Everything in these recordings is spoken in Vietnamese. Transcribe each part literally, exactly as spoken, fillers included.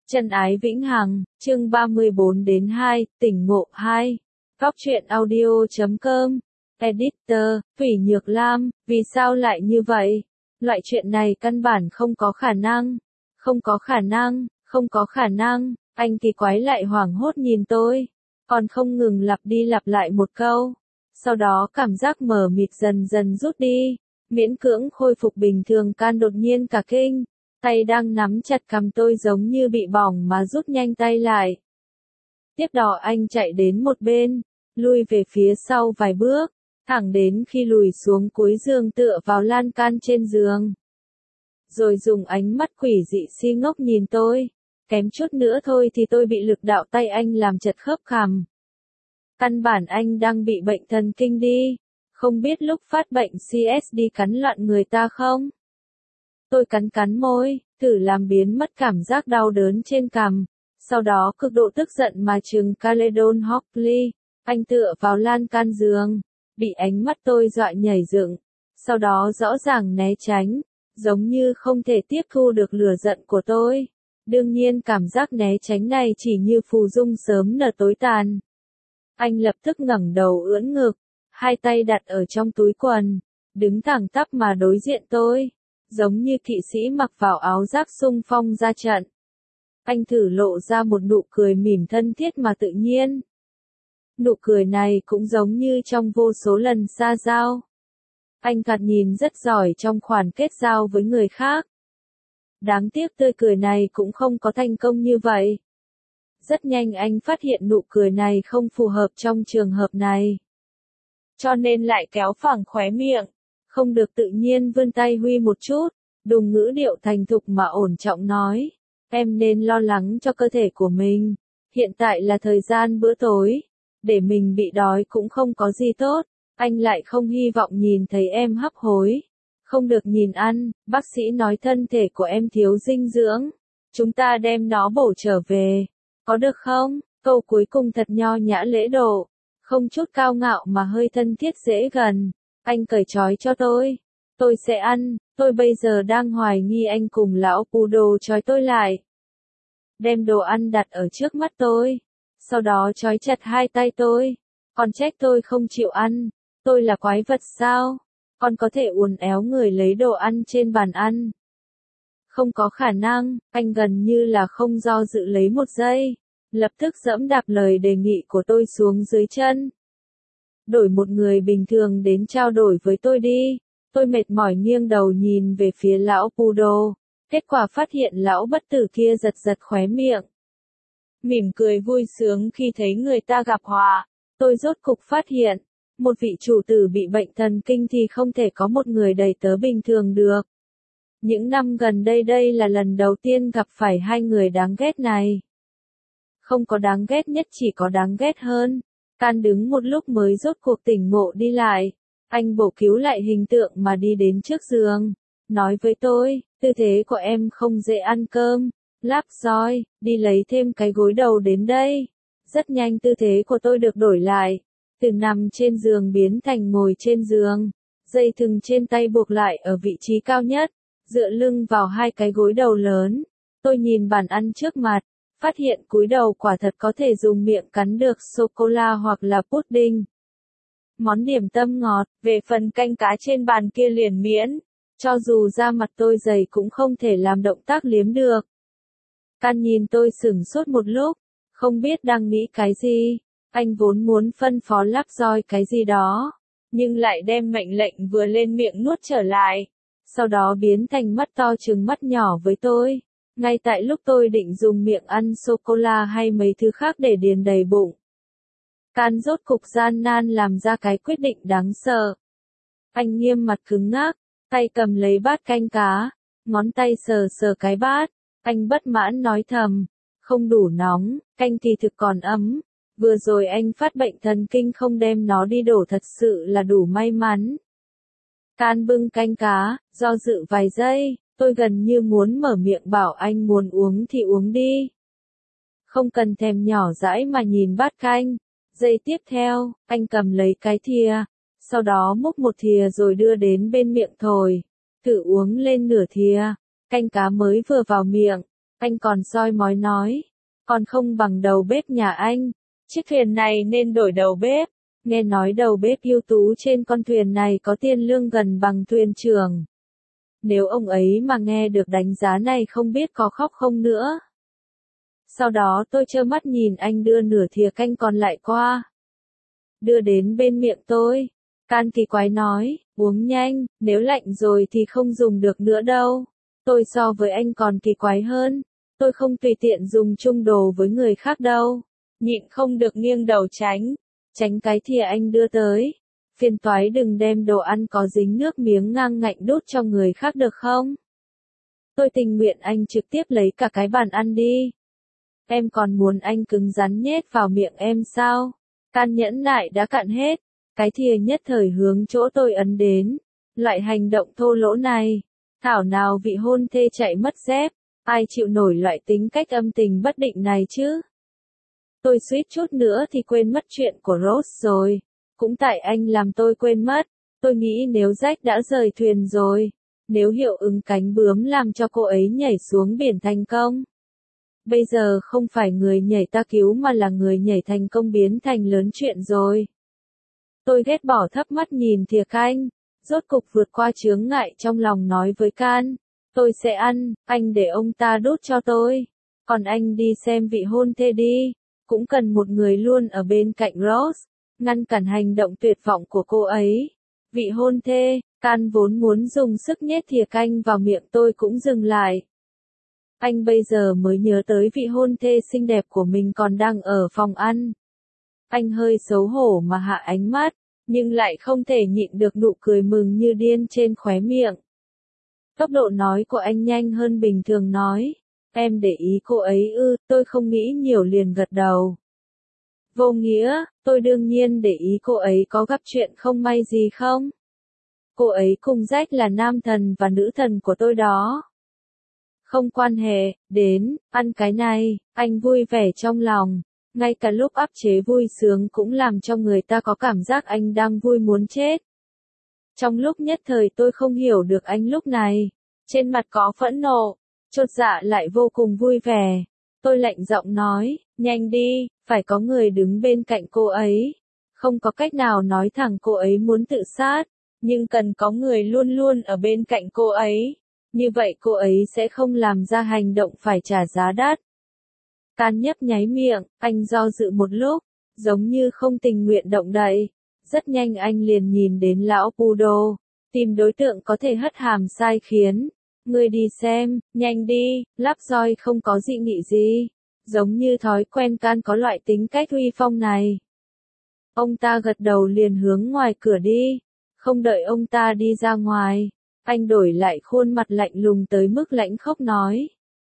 Chân ái vĩnh hằng, chương ba mươi bốn đến hai, tỉnh ngộ hai. Góc truyện audio chấm com. Editor, Thủy Nhược Lam, vì sao lại như vậy? Loại chuyện này căn bản không có khả năng. Không có khả năng, không có khả năng, anh kỳ quái lại hoảng hốt nhìn tôi. Còn không ngừng lặp đi lặp lại một câu. Sau đó cảm giác mờ mịt dần dần rút đi. Miễn cưỡng khôi phục bình thường can đột nhiên cả kinh. Tay đang nắm chặt cằm tôi giống như bị bỏng mà rút nhanh tay lại. Tiếp đó anh chạy đến một bên, lui về phía sau vài bước, thẳng đến khi lùi xuống cuối giường tựa vào lan can trên giường. Rồi dùng ánh mắt quỷ dị si ngốc nhìn tôi, kém chút nữa thôi thì tôi bị lực đạo tay anh làm chật khớp cằm. Căn bản anh đang bị bệnh thần kinh đi, không biết lúc phát bệnh xê ét đi cắn loạn người ta không? Tôi cắn cắn môi, thử làm biến mất cảm giác đau đớn trên cằm, sau đó cực độ tức giận mà trừng Caledon Hockley, anh tựa vào lan can giường, bị ánh mắt tôi dọa nhảy dựng, sau đó rõ ràng né tránh, giống như không thể tiếp thu được lửa giận của tôi. Đương nhiên cảm giác né tránh này chỉ như phù dung sớm nở tối tàn. Anh lập tức ngẩng đầu ưỡn ngực, hai tay đặt ở trong túi quần, đứng thẳng tắp mà đối diện tôi, giống như kỵ sĩ mặc vào áo giáp xung phong ra trận. Anh thử lộ ra một nụ cười mỉm thân thiết mà tự nhiên. Nụ cười này cũng giống như trong vô số lần xa giao. Anh thoạt nhìn rất giỏi trong khoản kết giao với người khác. Đáng tiếc tươi cười này cũng không có thành công như vậy. Rất nhanh anh phát hiện nụ cười này không phù hợp trong trường hợp này. Cho nên lại kéo phẳng khóe miệng, không được tự nhiên vươn tay huy một chút, dùng ngữ điệu thành thục mà ổn trọng nói. Em nên lo lắng cho cơ thể của mình. Hiện tại là thời gian bữa tối. Để mình bị đói cũng không có gì tốt. Anh lại không hy vọng nhìn thấy em hấp hối. Không được nhìn ăn, bác sĩ nói thân thể của em thiếu dinh dưỡng. Chúng ta đem nó bổ trở về. Có được không? Câu cuối cùng thật nho nhã lễ độ. Không chút cao ngạo mà hơi thân thiết dễ gần. Anh cởi trói cho tôi. Tôi sẽ ăn, tôi bây giờ đang hoài nghi anh cùng lão Poodle trói tôi lại. Đem đồ ăn đặt ở trước mắt tôi. Sau đó trói chặt hai tay tôi. Còn trách tôi không chịu ăn. Tôi là quái vật sao? Còn có thể uốn éo người lấy đồ ăn trên bàn ăn. Không có khả năng, anh gần như là không do dự lấy một giây. Lập tức giẫm đạp lời đề nghị của tôi xuống dưới chân. Đổi một người bình thường đến trao đổi với tôi đi. Tôi mệt mỏi nghiêng đầu nhìn về phía lão Poodle. Kết quả phát hiện lão bất tử kia giật giật khóe miệng. Mỉm cười vui sướng khi thấy người ta gặp họa. Tôi rốt cục phát hiện. Một vị chủ tử bị bệnh thần kinh thì không thể có một người đầy tớ bình thường được. Những năm gần đây đây là lần đầu tiên gặp phải hai người đáng ghét này. Không có đáng ghét nhất, chỉ có đáng ghét hơn. Can đứng một lúc mới rốt cuộc tỉnh ngộ đi lại. Anh bổ cứu lại hình tượng mà đi đến trước giường. Nói với tôi, tư thế của em không dễ ăn cơm. Láp roi, đi lấy thêm cái gối đầu đến đây. Rất nhanh tư thế của tôi được đổi lại. Từ nằm trên giường biến thành ngồi trên giường. Dây thừng trên tay buộc lại ở vị trí cao nhất. Dựa lưng vào hai cái gối đầu lớn. Tôi nhìn bàn ăn trước mặt. Phát hiện cúi đầu quả thật có thể dùng miệng cắn được sô-cô-la hoặc là pudding. Món điểm tâm ngọt, về phần canh cá trên bàn kia liền miễn. Cho dù da mặt tôi dày cũng không thể làm động tác liếm được. Can nhìn tôi sửng sốt một lúc, không biết đang nghĩ cái gì. Anh vốn muốn phân phó lắp roi cái gì đó, nhưng lại đem mệnh lệnh vừa lên miệng nuốt trở lại. Sau đó biến thành mắt to trừng mắt nhỏ với tôi. Ngay tại lúc tôi định dùng miệng ăn sô-cô-la hay mấy thứ khác để điền đầy bụng. Can rốt cục gian nan làm ra cái quyết định đáng sợ. Anh nghiêm mặt cứng ngắc, tay cầm lấy bát canh cá, ngón tay sờ sờ cái bát. Anh bất mãn nói thầm, không đủ nóng, canh thì thực còn ấm. Vừa rồi anh phát bệnh thần kinh không đem nó đi đổ thật sự là đủ may mắn. Can bưng canh cá, do dự vài giây, tôi gần như muốn mở miệng bảo anh muốn uống thì uống đi. Không cần thèm nhỏ dãi mà nhìn bát canh. Giây tiếp theo, anh cầm lấy cái thìa, sau đó múc một thìa rồi đưa đến bên miệng thổi. Thử uống lên nửa thìa, canh cá mới vừa vào miệng, Anh còn soi mói nói, còn không bằng đầu bếp nhà anh, chiếc thuyền này nên đổi đầu bếp. Nghe nói đầu bếp ưu tú trên con thuyền này có tiền lương gần bằng thuyền trưởng. Nếu ông ấy mà nghe được đánh giá này không biết có khóc không nữa. Sau đó tôi trơ mắt nhìn anh đưa nửa thìa canh còn lại qua. Đưa đến bên miệng tôi. Can kỳ quái nói, uống nhanh, nếu lạnh rồi thì không dùng được nữa đâu. Tôi so với anh còn kỳ quái hơn. Tôi không tùy tiện dùng chung đồ với người khác đâu. Nhịn không được nghiêng đầu tránh. Tránh cái thìa anh đưa tới. Phiền toái đừng đem đồ ăn có dính nước miếng ngang ngạnh đút cho người khác được không? Tôi tình nguyện anh trực tiếp lấy cả cái bàn ăn đi. Em còn muốn anh cứng rắn nhét vào miệng em sao? Can nhẫn nại đã cạn hết. Cái thìa nhất thời hướng chỗ tôi ấn đến. Loại hành động thô lỗ này. Thảo nào vị hôn thê chạy mất dép. Ai chịu nổi loại tính cách âm tình bất định này chứ? Tôi suýt chút nữa thì quên mất chuyện của Rose rồi. Cũng tại anh làm tôi quên mất. Tôi nghĩ nếu Jack đã rời thuyền rồi. Nếu hiệu ứng cánh bướm làm cho cô ấy nhảy xuống biển thành công. Bây giờ không phải người nhảy ta cứu mà là người nhảy thành công biến thành lớn chuyện rồi. Tôi ghét bỏ thấp mắt nhìn thìa canh. Rốt cục vượt qua chướng ngại trong lòng nói với Can. Tôi sẽ ăn, anh để ông ta đút cho tôi. Còn anh đi xem vị hôn thê đi. Cũng cần một người luôn ở bên cạnh Rose. Ngăn cản hành động tuyệt vọng của cô ấy. Vị hôn thê, Can vốn muốn dùng sức nhét thìa canh vào miệng tôi cũng dừng lại. Anh bây giờ mới nhớ tới vị hôn thê xinh đẹp của mình còn đang ở phòng ăn. Anh hơi xấu hổ mà hạ ánh mắt, nhưng lại không thể nhịn được nụ cười mừng như điên trên khóe miệng. Tốc độ nói của anh nhanh hơn bình thường nói. Em để ý cô ấy ư, tôi không nghĩ nhiều liền gật đầu. Vô nghĩa, tôi đương nhiên để ý cô ấy có gặp chuyện không may gì không? Cô ấy cùng Jack là nam thần và nữ thần của tôi đó. Không quan hệ, đến, ăn cái này, anh vui vẻ trong lòng. Ngay cả lúc áp chế vui sướng cũng làm cho người ta có cảm giác anh đang vui muốn chết. Trong lúc nhất thời tôi không hiểu được anh lúc này. Trên mặt có phẫn nộ, chột dạ lại vô cùng vui vẻ. Tôi lạnh giọng nói, nhanh đi, phải có người đứng bên cạnh cô ấy. Không có cách nào nói thẳng cô ấy muốn tự sát, nhưng cần có người luôn luôn ở bên cạnh cô ấy. Như vậy cô ấy sẽ không làm ra hành động phải trả giá đắt. Can nhấp nháy miệng, anh do dự một lúc, giống như không tình nguyện động đậy. Rất nhanh anh liền nhìn đến lão Pudo, tìm đối tượng có thể hất hàm sai khiến. Ngươi đi xem, nhanh đi, lắp roi không có dị nghị gì. Giống như thói quen Can có loại tính cách uy phong này. Ông ta gật đầu liền hướng ngoài cửa đi. Không đợi ông ta đi ra ngoài, anh đổi lại khuôn mặt lạnh lùng tới mức lãnh khốc nói.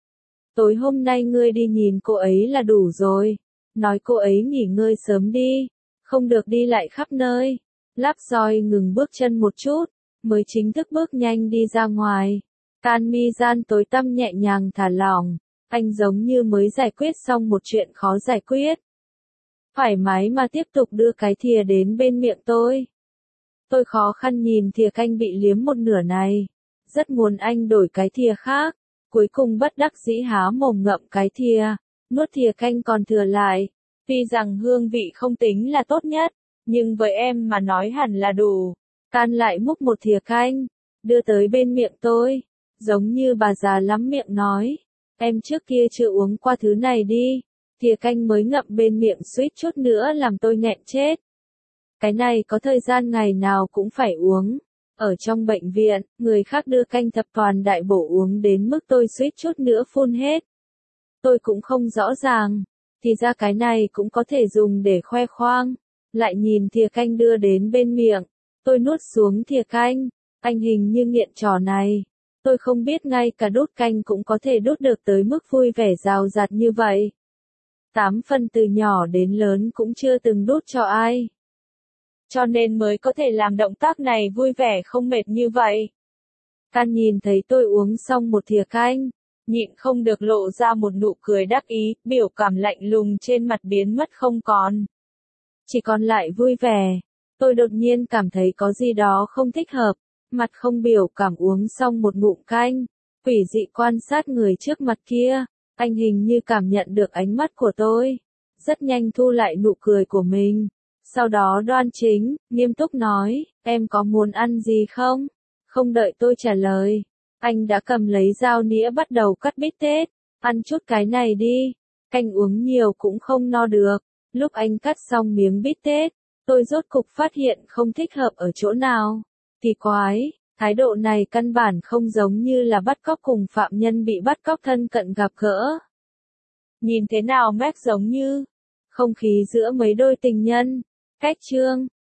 Tối hôm nay ngươi đi nhìn cô ấy là đủ rồi. Nói cô ấy nghỉ ngơi sớm đi. Không được đi lại khắp nơi. Lắp roi ngừng bước chân một chút, mới chính thức bước nhanh đi ra ngoài. Can mi gian tối tăm nhẹ nhàng thả lỏng. Anh giống như mới giải quyết xong một chuyện khó giải quyết. Thoải mái mà tiếp tục đưa cái thìa đến bên miệng tôi. Tôi khó khăn nhìn thìa canh bị liếm một nửa này. Rất muốn anh đổi cái thìa khác. Cuối cùng bất đắc dĩ há mồm ngậm cái thìa. Nuốt thìa canh còn thừa lại. Tuy rằng hương vị không tính là tốt nhất, nhưng với em mà nói hẳn là đủ. Can lại múc một thìa canh, đưa tới bên miệng tôi. Giống như bà già lắm miệng nói. Em trước kia chưa uống qua thứ này đi. Thìa canh mới ngậm bên miệng suýt chút nữa làm tôi nghẹn chết. Cái này có thời gian ngày nào cũng phải uống. Ở trong bệnh viện, người khác đưa canh thập toàn đại bổ uống đến mức tôi suýt chút nữa phun hết. Tôi cũng không rõ ràng. Thì ra cái này cũng có thể dùng để khoe khoang. Lại nhìn thìa canh đưa đến bên miệng. Tôi nuốt xuống thìa canh. Anh hình như nghiện trò này. Tôi không biết ngay cả đút canh cũng có thể đút được tới mức vui vẻ rào rạt như vậy. Tám phần từ nhỏ đến lớn cũng chưa từng đút cho ai. Cho nên mới có thể làm động tác này vui vẻ không mệt như vậy. Can nhìn thấy tôi uống xong một thìa canh, nhịn không được lộ ra một nụ cười đắc ý, biểu cảm lạnh lùng trên mặt biến mất không còn. Chỉ còn lại vui vẻ. Tôi đột nhiên cảm thấy có gì đó không thích hợp, mặt không biểu cảm uống xong một ngụm canh, quỷ dị quan sát người trước mặt kia. Anh hình như cảm nhận được ánh mắt của tôi. Rất nhanh thu lại nụ cười của mình. Sau đó đoan chính, nghiêm túc nói, em có muốn ăn gì không? Không đợi tôi trả lời. Anh đã cầm lấy dao nĩa bắt đầu cắt bít tết. Ăn chút cái này đi. Canh uống nhiều cũng không no được. Lúc anh cắt xong miếng bít tết, tôi rốt cục phát hiện không thích hợp ở chỗ nào. Kỳ quái, thái độ này căn bản không giống như là bắt cóc cùng phạm nhân bị bắt cóc thân cận gặp gỡ. Nhìn thế nào Mac giống như không khí giữa mấy đôi tình nhân. Cách chương